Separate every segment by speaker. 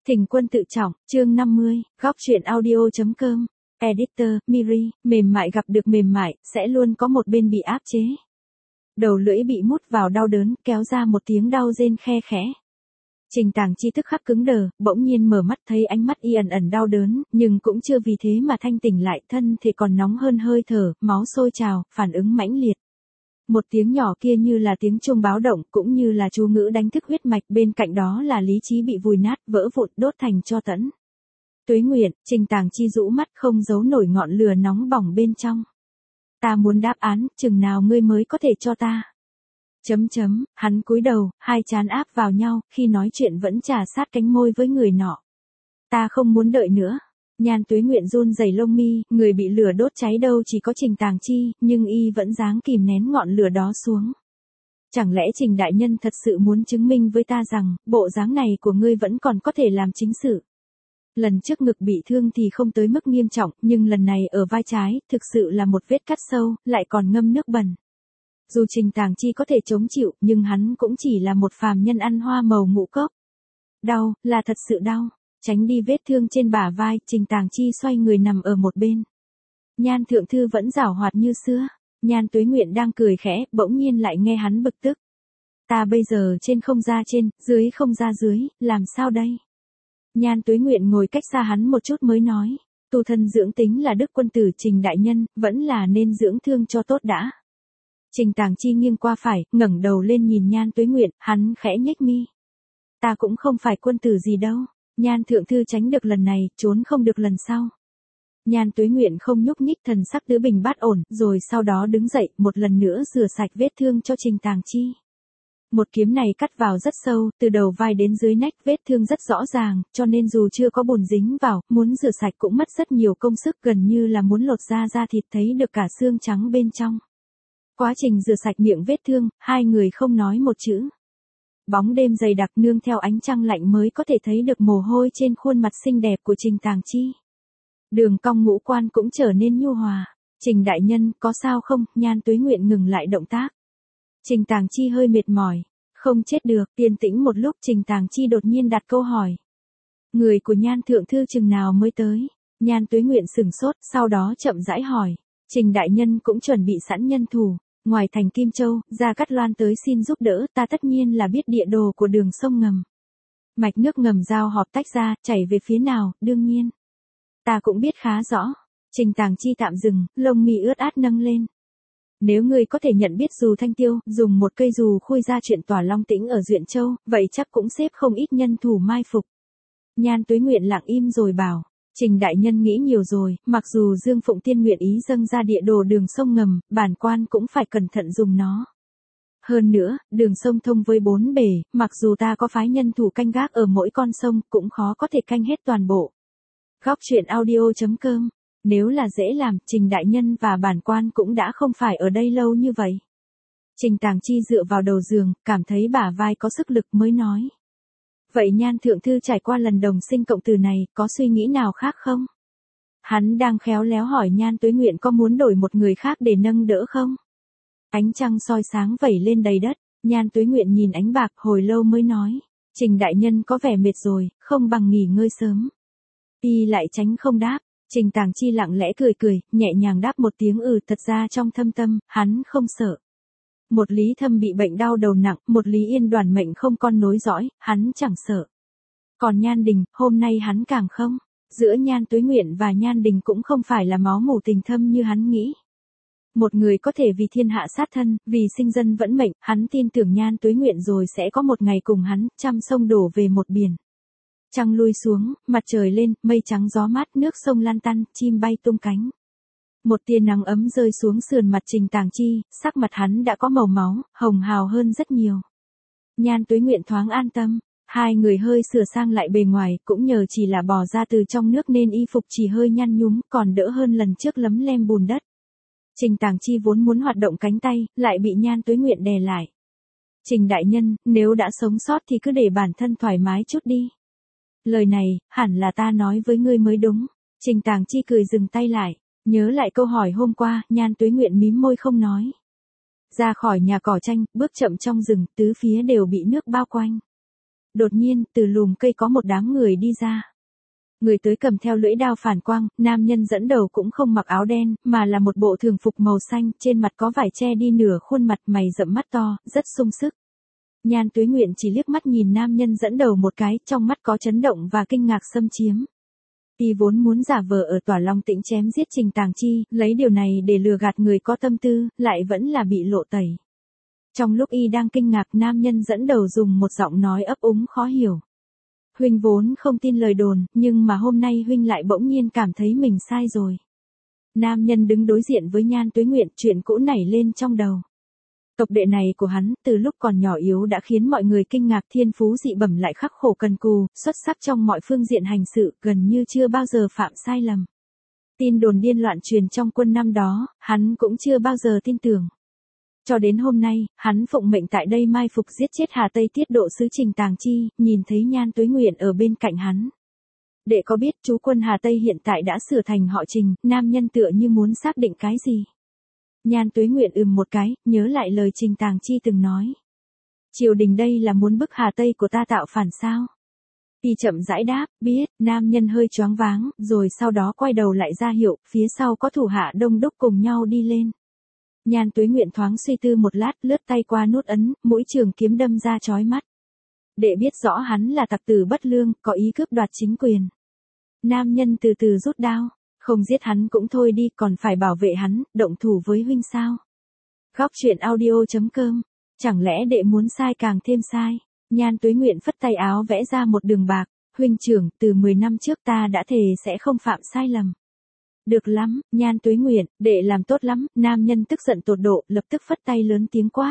Speaker 1: Thỉnh quân tự trọng, chương 50, góc truyện audio.com, editor, Miri, mềm mại gặp được mềm mại, sẽ luôn có một bên bị áp chế. Đầu lưỡi bị mút vào đau đớn, kéo ra một tiếng đau rên khe khẽ. Trình Tàng Chi tức khắc cứng đờ, bỗng nhiên mở mắt thấy ánh mắt y ẩn ẩn đau đớn, nhưng cũng chưa vì thế mà thanh tỉnh lại, thân thể còn nóng hơn hơi thở, máu sôi trào, phản ứng mãnh liệt. Một tiếng nhỏ kia như là tiếng chuông báo động, cũng như là chú ngữ đánh thức huyết mạch, bên cạnh đó là lý trí bị vùi nát, vỡ vụn, đốt thành tro tẫn. Tuế nguyện, Trình Tàng Chi rũ mắt không giấu nổi ngọn lửa nóng bỏng bên trong. Ta muốn đáp án, chừng nào ngươi mới có thể cho ta? Hắn cúi đầu, hai trán áp vào nhau, khi nói chuyện vẫn trà sát cánh môi với người nọ. Ta không muốn đợi nữa. Nhan Tuế Nguyện run rẩy lông mi, người bị lửa đốt cháy đâu chỉ có Trình Tàng Chi, nhưng y vẫn dáng kìm nén ngọn lửa đó xuống. Chẳng lẽ Trình đại nhân thật sự muốn chứng minh với ta rằng, bộ dáng này của ngươi vẫn còn có thể làm chính sự? Lần trước ngực bị thương thì không tới mức nghiêm trọng, nhưng lần này ở vai trái, thực sự là một vết cắt sâu, lại còn ngâm nước bẩn. Dù Trình Tàng Chi có thể chống chịu, nhưng hắn cũng chỉ là một phàm nhân ăn hoa màu ngũ cốc. Đau, là thật sự đau. Tránh đi vết thương trên bả vai, Trình Tàng Chi xoay người nằm ở một bên. Nhan thượng thư vẫn giảo hoạt như xưa. Nhan Tuế Nguyện đang cười khẽ, bỗng nhiên lại nghe hắn bực tức. Ta bây giờ trên không ra trên, dưới không ra dưới, làm sao đây? Nhan Tuế Nguyện ngồi cách xa hắn một chút mới nói. Tu thân dưỡng tính là đức quân tử Trình đại nhân, vẫn là nên dưỡng thương cho tốt đã. Trình Tàng Chi nghiêng qua phải, ngẩng đầu lên nhìn Nhan Tuế Nguyện, hắn khẽ nhếch mi. Ta cũng không phải quân tử gì đâu. Nhan thượng thư tránh được lần này, trốn không được lần sau. Nhan Tuế Nguyện không nhúc nhích, thần sắc tứ bình bát ổn, rồi sau đó đứng dậy, một lần nữa rửa sạch vết thương cho Trình Tàng Chi. Một kiếm này cắt vào rất sâu, từ đầu vai đến dưới nách, vết thương rất rõ ràng, cho nên dù chưa có bùn dính vào, muốn rửa sạch cũng mất rất nhiều công sức, gần như là muốn lột ra da thịt, thấy được cả xương trắng bên trong. Quá trình rửa sạch miệng vết thương, hai người không nói một chữ. Bóng đêm dày đặc nương theo ánh trăng lạnh mới có thể thấy được mồ hôi trên khuôn mặt xinh đẹp của Trình Tàng Chi. Đường cong ngũ quan cũng trở nên nhu hòa. Trình đại nhân, có sao không? Nhan Tuế Nguyện ngừng lại động tác. Trình Tàng Chi hơi mệt mỏi. Không chết được, yên tĩnh một lúc Trình Tàng Chi đột nhiên đặt câu hỏi. Người của Nhan thượng thư chừng nào mới tới? Nhan Tuế Nguyện sửng sốt, sau đó chậm rãi hỏi. Trình đại nhân cũng chuẩn bị sẵn nhân thủ. Ngoài thành Kim Châu, Gia Cát Loan tới xin giúp đỡ, ta tất nhiên là biết địa đồ của đường sông ngầm. Mạch nước ngầm giao họp tách ra, chảy về phía nào, đương nhiên. Ta cũng biết khá rõ. Trình Tàng Chi tạm dừng, lông mi ướt át nâng lên. Nếu ngươi có thể nhận biết dù Thanh Tiêu, dùng một cây dù khui ra chuyện tỏa Long Tĩnh ở Duyện Châu, vậy chắc cũng xếp không ít nhân thủ mai phục. Nhan Tuế Nguyện lặng im rồi bảo. Trình đại nhân nghĩ nhiều rồi, mặc dù Dương Phụng Tiên nguyện ý dâng ra địa đồ đường sông ngầm, bản quan cũng phải cẩn thận dùng nó. Hơn nữa, đường sông thông với bốn bể, mặc dù ta có phái nhân thủ canh gác ở mỗi con sông, cũng khó có thể canh hết toàn bộ. Góc truyện audio.com. Nếu là dễ làm, Trình đại nhân và bản quan cũng đã không phải ở đây lâu như vậy. Trình Tàng Chi dựa vào đầu giường, cảm thấy bả vai có sức lực mới nói. Vậy Nhan thượng thư trải qua lần đồng sinh cộng tử này, có suy nghĩ nào khác không? Hắn đang khéo léo hỏi Nhan Tuế Nguyện có muốn đổi một người khác để nâng đỡ không? Ánh trăng soi sáng vẩy lên đầy đất, Nhan Tuế Nguyện nhìn ánh bạc hồi lâu mới nói. Trình đại nhân có vẻ mệt rồi, không bằng nghỉ ngơi sớm. Y lại tránh không đáp. Trình Tàng Chi lặng lẽ cười cười, nhẹ nhàng đáp một tiếng thật ra trong thâm tâm, hắn không sợ. Một Lý Thâm bị bệnh đau đầu nặng, một Lý Yên đoàn mệnh không con nối dõi, hắn chẳng sợ. Còn Nhan Đình, hôm nay hắn càng không. Giữa Nhan Tuế Nguyện và Nhan Đình cũng không phải là máu mủ tình thâm như hắn nghĩ. Một người có thể vì thiên hạ sát thân, vì sinh dân vẫn mệnh, hắn tin tưởng Nhan Tuế Nguyện rồi sẽ có một ngày cùng hắn, trăm sông đổ về một biển. Trăng lui xuống, mặt trời lên, mây trắng gió mát, nước sông lan tăn, chim bay tung cánh. Một tia nắng ấm rơi xuống sườn mặt Trình Tàng Chi, sắc mặt hắn đã có màu máu, hồng hào hơn rất nhiều. Nhan Tuế Nguyện thoáng an tâm, hai người hơi sửa sang lại bề ngoài, cũng nhờ chỉ là bò ra từ trong nước nên y phục chỉ hơi nhăn nhúm, còn đỡ hơn lần trước lấm lem bùn đất. Trình Tàng Chi vốn muốn hoạt động cánh tay, lại bị Nhan Tuế Nguyện đè lại. Trình đại nhân, nếu đã sống sót thì cứ để bản thân thoải mái chút đi. Lời này, hẳn là ta nói với ngươi mới đúng. Trình Tàng Chi cười dừng tay lại. Nhớ lại câu hỏi hôm qua, Nhan Tuế Nguyện mím môi không nói. Ra khỏi nhà cỏ tranh, bước chậm trong rừng, tứ phía đều bị nước bao quanh. đột nhiên, từ lùm cây có một đám người đi ra. Người tới cầm theo lưỡi đao phản quang, nam nhân dẫn đầu cũng không mặc áo đen, mà là một bộ thường phục màu xanh, trên mặt có vải che đi nửa khuôn mặt, mày rậm mắt to, rất sung sức. Nhan Tuế Nguyện chỉ liếc mắt nhìn nam nhân dẫn đầu một cái, trong mắt có chấn động và kinh ngạc xâm chiếm. Y vốn muốn giả vờ ở Tỏa Long Tĩnh chém giết Trình Tàng Chi, lấy điều này để lừa gạt người có tâm tư, lại vẫn là bị lộ tẩy. Trong lúc y đang kinh ngạc, nam nhân dẫn đầu dùng một giọng nói ấp úng khó hiểu. Huynh vốn không tin lời đồn, nhưng mà hôm nay huynh lại bỗng nhiên cảm thấy mình sai rồi. Nam nhân đứng đối diện với Nhan Tuế Nguyện, chuyện cũ nảy lên trong đầu. Tộc đệ này của hắn, từ lúc còn nhỏ yếu đã khiến mọi người kinh ngạc, thiên phú dị bẩm lại khắc khổ cần cù, xuất sắc trong mọi phương diện hành sự, gần như chưa bao giờ phạm sai lầm. Tin đồn điên loạn truyền trong quân năm đó, hắn cũng chưa bao giờ tin tưởng. Cho đến hôm nay, hắn phụng mệnh tại đây mai phục giết chết Hà Tây tiết độ sứ Trình Tàng Chi, nhìn thấy Nhan Tuế Nguyện ở bên cạnh hắn. Đệ có biết chú quân Hà Tây hiện tại đã sửa thành họ Trình, nam nhân tựa như muốn xác định cái gì. Nhan Tuế Nguyện một cái, nhớ lại lời Trình Tàng Chi từng nói. Triều đình đây là muốn bức Hà Tây của ta tạo phản sao? Y chậm rãi đáp, biết, nam nhân hơi choáng váng, rồi sau đó quay đầu lại ra hiệu, phía sau có thủ hạ đông đúc cùng nhau đi lên. Nhan Tuế Nguyện thoáng suy tư một lát, lướt tay qua nút ấn, mũi trường kiếm đâm ra chói mắt. Đệ biết rõ hắn là tặc tử bất lương, có ý cướp đoạt chính quyền. Nam nhân từ từ rút đao, không giết hắn cũng thôi đi, còn phải bảo vệ hắn, động thủ với huynh sao? Góc truyện audio.com, chẳng lẽ đệ muốn sai càng thêm sai? Nhan Tuế Nguyện phất tay áo vẽ ra một đường bạc, huynh trưởng, từ 10 năm trước ta đã thề sẽ không phạm sai lầm. Được lắm, Nhan Tuế Nguyện, đệ làm tốt lắm, nam nhân tức giận tột độ, lập tức phất tay lớn tiếng quát.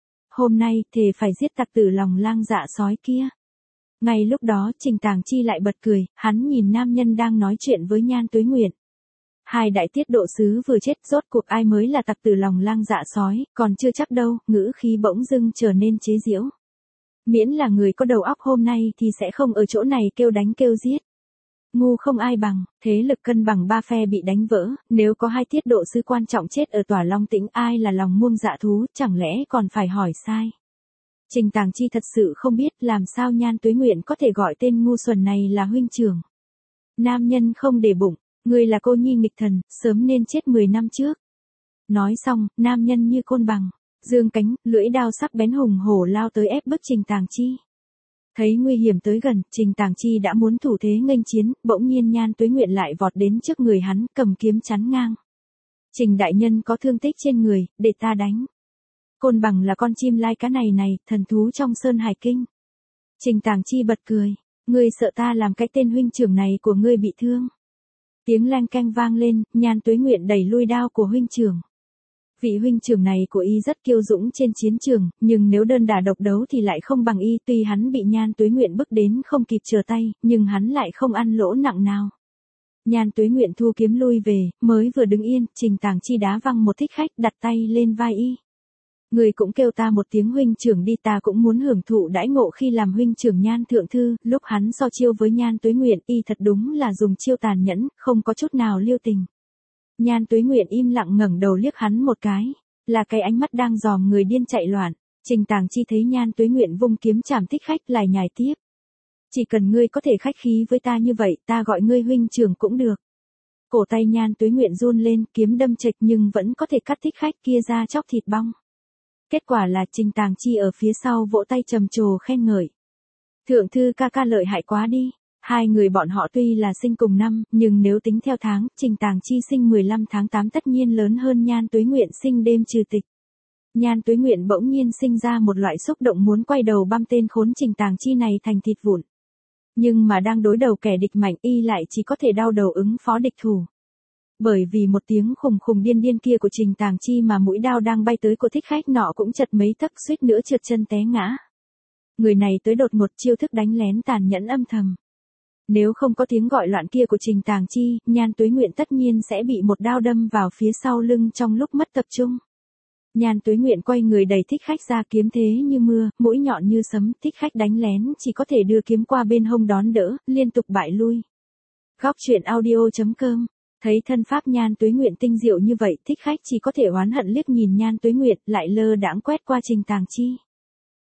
Speaker 1: Hôm nay, thề phải giết tặc tử lòng lang dạ sói kia. Ngay lúc đó, Trình Tàng Chi lại bật cười, hắn nhìn nam nhân đang nói chuyện với Nhan Tuế Nguyện. Hai đại tiết độ sứ vừa chết, rốt cuộc ai mới là tặc tử lòng lang dạ sói, còn chưa chắc đâu, ngữ khí bỗng dưng trở nên chế giễu. Miễn là người có đầu óc hôm nay thì sẽ không ở chỗ này kêu đánh kêu giết. Ngu không ai bằng, thế lực cân bằng ba phe bị đánh vỡ, nếu có hai tiết độ sứ quan trọng chết ở Tỏa Long Tĩnh, ai là lòng muông dạ thú, chẳng lẽ còn phải hỏi sai. Trình Tàng Chi thật sự không biết làm sao Nhan Tuế Nguyện có thể gọi tên ngu xuẩn này là huynh trưởng. Nam nhân không để bụng, người là cô nhi nghịch thần, sớm nên chết 10 năm trước. Nói xong, nam nhân như côn bằng, dương cánh, lưỡi đao sắc bén hùng hổ lao tới ép bức Trình Tàng Chi. Thấy nguy hiểm tới gần, Trình Tàng Chi đã muốn thủ thế nghênh chiến, bỗng nhiên Nhan Tuế Nguyện lại vọt đến trước người hắn, cầm kiếm chắn ngang. Trình đại nhân có thương tích trên người, để ta đánh. Côn bằng là con chim lai cá này, thần thú trong Sơn Hải Kinh. Trình Tàng Chi bật cười, ngươi sợ ta làm cái tên huynh trưởng này của ngươi bị thương. Tiếng leng keng vang lên, Nhan Tuế Nguyện đẩy lui đao của huynh trưởng. Vị huynh trưởng này của y rất kiêu dũng trên chiến trường, nhưng nếu đơn đả độc đấu thì lại không bằng y, tuy hắn bị Nhan Tuế Nguyện bức đến không kịp trở tay, nhưng hắn lại không ăn lỗ nặng nào. Nhan Tuế Nguyện thu kiếm lui về, mới vừa đứng yên, Trình Tàng Chi đá văng một thích khách, đặt tay lên vai y. Người cũng kêu ta một tiếng huynh trưởng đi, ta cũng muốn hưởng thụ đãi ngộ khi làm huynh trưởng. Nhan thượng thư, lúc hắn so chiêu với Nhan Tuế Nguyện, y thật đúng là dùng chiêu tàn nhẫn, không có chút nào lưu tình. Nhan Tuế Nguyện im lặng ngẩng đầu liếc hắn một cái, là cái ánh mắt đang dòm người điên chạy loạn. Trình Tàng Chi thấy Nhan Tuế Nguyện vung kiếm chảm thích khách, lại nhài tiếp. Chỉ cần ngươi có thể khách khí với ta như vậy, ta gọi ngươi huynh trưởng cũng được. Cổ tay Nhan Tuế Nguyện run lên, kiếm đâm chệch nhưng vẫn có thể cắt thích khách kia ra chóc thịt bong. Kết quả là Trình Tàng Chi ở phía sau vỗ tay trầm trồ khen ngợi. Thượng thư ca ca lợi hại quá đi. Hai người bọn họ tuy là sinh cùng năm, nhưng nếu tính theo tháng, Trình Tàng Chi sinh 15 tháng 8 tất nhiên lớn hơn Nhan Tuế Nguyện sinh đêm trừ tịch. Nhan Tuế Nguyện bỗng nhiên sinh ra một loại xúc động muốn quay đầu băm tên khốn Trình Tàng Chi này thành thịt vụn. Nhưng mà đang đối đầu kẻ địch mạnh, y lại chỉ có thể đau đầu ứng phó địch thủ. Bởi vì một tiếng khùng khùng điên điên kia của Trình Tàng Chi mà mũi đao đang bay tới của thích khách nọ cũng chật mấy tấc, suýt nữa trượt chân té ngã. Người này tới đột ngột, chiêu thức đánh lén tàn nhẫn âm thầm. Nếu không có tiếng gọi loạn kia của Trình Tàng Chi, Nhan Tuế Nguyện tất nhiên sẽ bị một đao đâm vào phía sau lưng trong lúc mất tập trung. Nhan Tuế Nguyện quay người đẩy thích khách ra, kiếm thế như mưa, mũi nhọn như sấm, thích khách đánh lén chỉ có thể đưa kiếm qua bên hông đón đỡ, liên tục bại lui. Góc truyện audio.com, thấy thân pháp Nhan Tuế Nguyện tinh diệu như vậy, thích khách chỉ có thể oán hận liếc nhìn Nhan Tuế Nguyện, lại lơ đãng quét qua Trình Tàng Chi.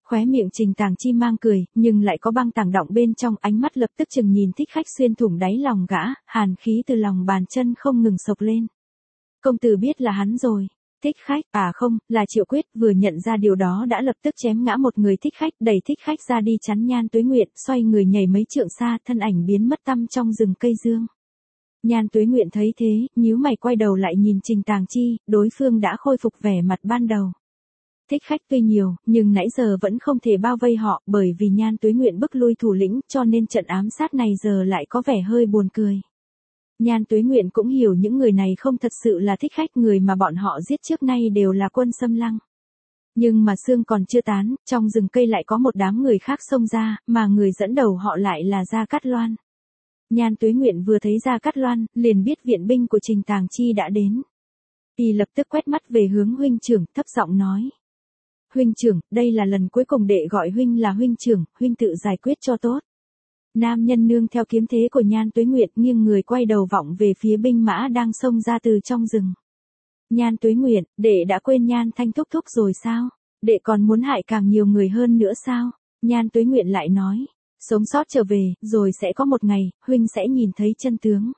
Speaker 1: Khóe miệng Trình Tàng Chi mang cười, nhưng lại có băng tàng đọng bên trong, ánh mắt lập tức chừng nhìn Thích Khách xuyên thủng đáy lòng gã, hàn khí từ lòng bàn chân không ngừng sộc lên. Công tử biết là hắn rồi. Thích Khách, à không, là Triệu Quyết, vừa nhận ra điều đó đã lập tức chém ngã một người Thích Khách, đẩy Thích Khách ra đi chắn Nhan Tuế Nguyệt, xoay người nhảy mấy trượng xa, thân ảnh biến mất tăm trong rừng cây dương. Nhan Tuế Nguyệt thấy thế, nhíu mày quay đầu lại nhìn Trình Tàng Chi, đối phương đã khôi phục vẻ mặt ban đầu. Thích Khách tuy nhiều, nhưng nãy giờ vẫn không thể bao vây họ, bởi vì Nhan Tuế Nguyệt bức lui thủ lĩnh, cho nên trận ám sát này giờ lại có vẻ hơi buồn cười. Nhan Tuế Nguyệt cũng hiểu những người này không thật sự là Thích Khách, người mà bọn họ giết trước nay đều là Quân Xâm Lăng. Nhưng mà sương còn chưa tán, trong rừng cây lại có một đám người khác xông ra, mà người dẫn đầu họ lại là Gia Cát Loan. Nhan Tuế Nguyệt vừa thấy Gia Cát Loan, liền biết viện binh của Trình Tàng Chi đã đến. Y lập tức quét mắt về hướng huynh trưởng, thấp giọng nói. Huynh trưởng, đây là lần cuối cùng đệ gọi huynh là huynh trưởng, huynh tự giải quyết cho tốt. Nam nhân nương theo kiếm thế của Nhan Tuế Nguyệt, nghiêng người quay đầu vọng về phía binh mã đang xông ra từ trong rừng. Nhan Tuế Nguyệt, đệ đã quên Nhan Thanh thúc thúc rồi sao? Đệ còn muốn hại càng nhiều người hơn nữa sao? Nhan Tuế Nguyệt lại nói. Sống sót trở về, rồi sẽ có một ngày, huynh sẽ nhìn thấy chân tướng.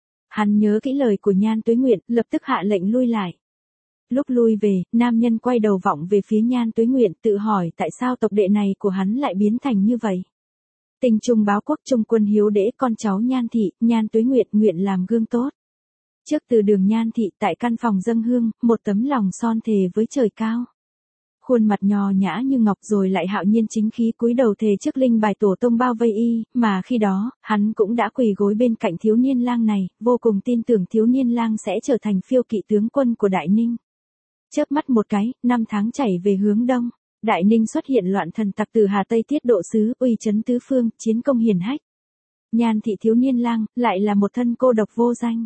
Speaker 1: Hắn nhớ kỹ lời của Nhan Tuế Nguyệt, lập tức hạ lệnh lui lại. Lúc lui về, nam nhân quay đầu vọng về phía Nhan Tuế Nguyệt, tự hỏi tại sao tộc đệ này của hắn lại biến thành như vậy. Tình trung báo quốc, trung quân hiếu đễ, con cháu Nhan thị, Nhan Tuế Nguyệt nguyện làm gương tốt. Trước từ đường Nhan thị, tại căn phòng dâng hương, một tấm lòng son thề với trời cao. Khuôn mặt nho nhã như ngọc, rồi lại hạo nhiên chính khí, cúi đầu thề trước linh bài tổ tông bao vây y, mà khi đó, hắn cũng đã quỳ gối bên cạnh thiếu niên lang này, vô cùng tin tưởng thiếu niên lang sẽ trở thành phiêu kỵ tướng quân của Đại Ninh. Chớp mắt một cái, 5 tháng chảy về hướng đông, Đại Ninh xuất hiện loạn thần tặc từ Hà Tây tiết độ sứ, uy chấn tứ phương, chiến công hiển hách. Nhan thị thiếu niên lang, lại là một thân cô độc vô danh.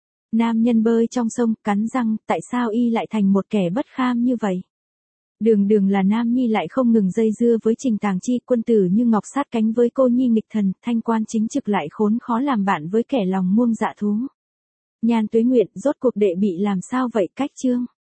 Speaker 1: Nam nhân bơi trong sông, cắn răng, tại sao y lại thành một kẻ bất kham như vậy? Đường đường là nam nhi lại không ngừng dây dưa với Trình Tàng Chi, quân tử như ngọc sát cánh với cô nhi nghịch thần, thanh quan chính trực lại khốn khó làm bạn với kẻ lòng muông dạ thú. Nhan Tuế Nguyệt, rốt cuộc đệ bị làm sao vậy? Cách chương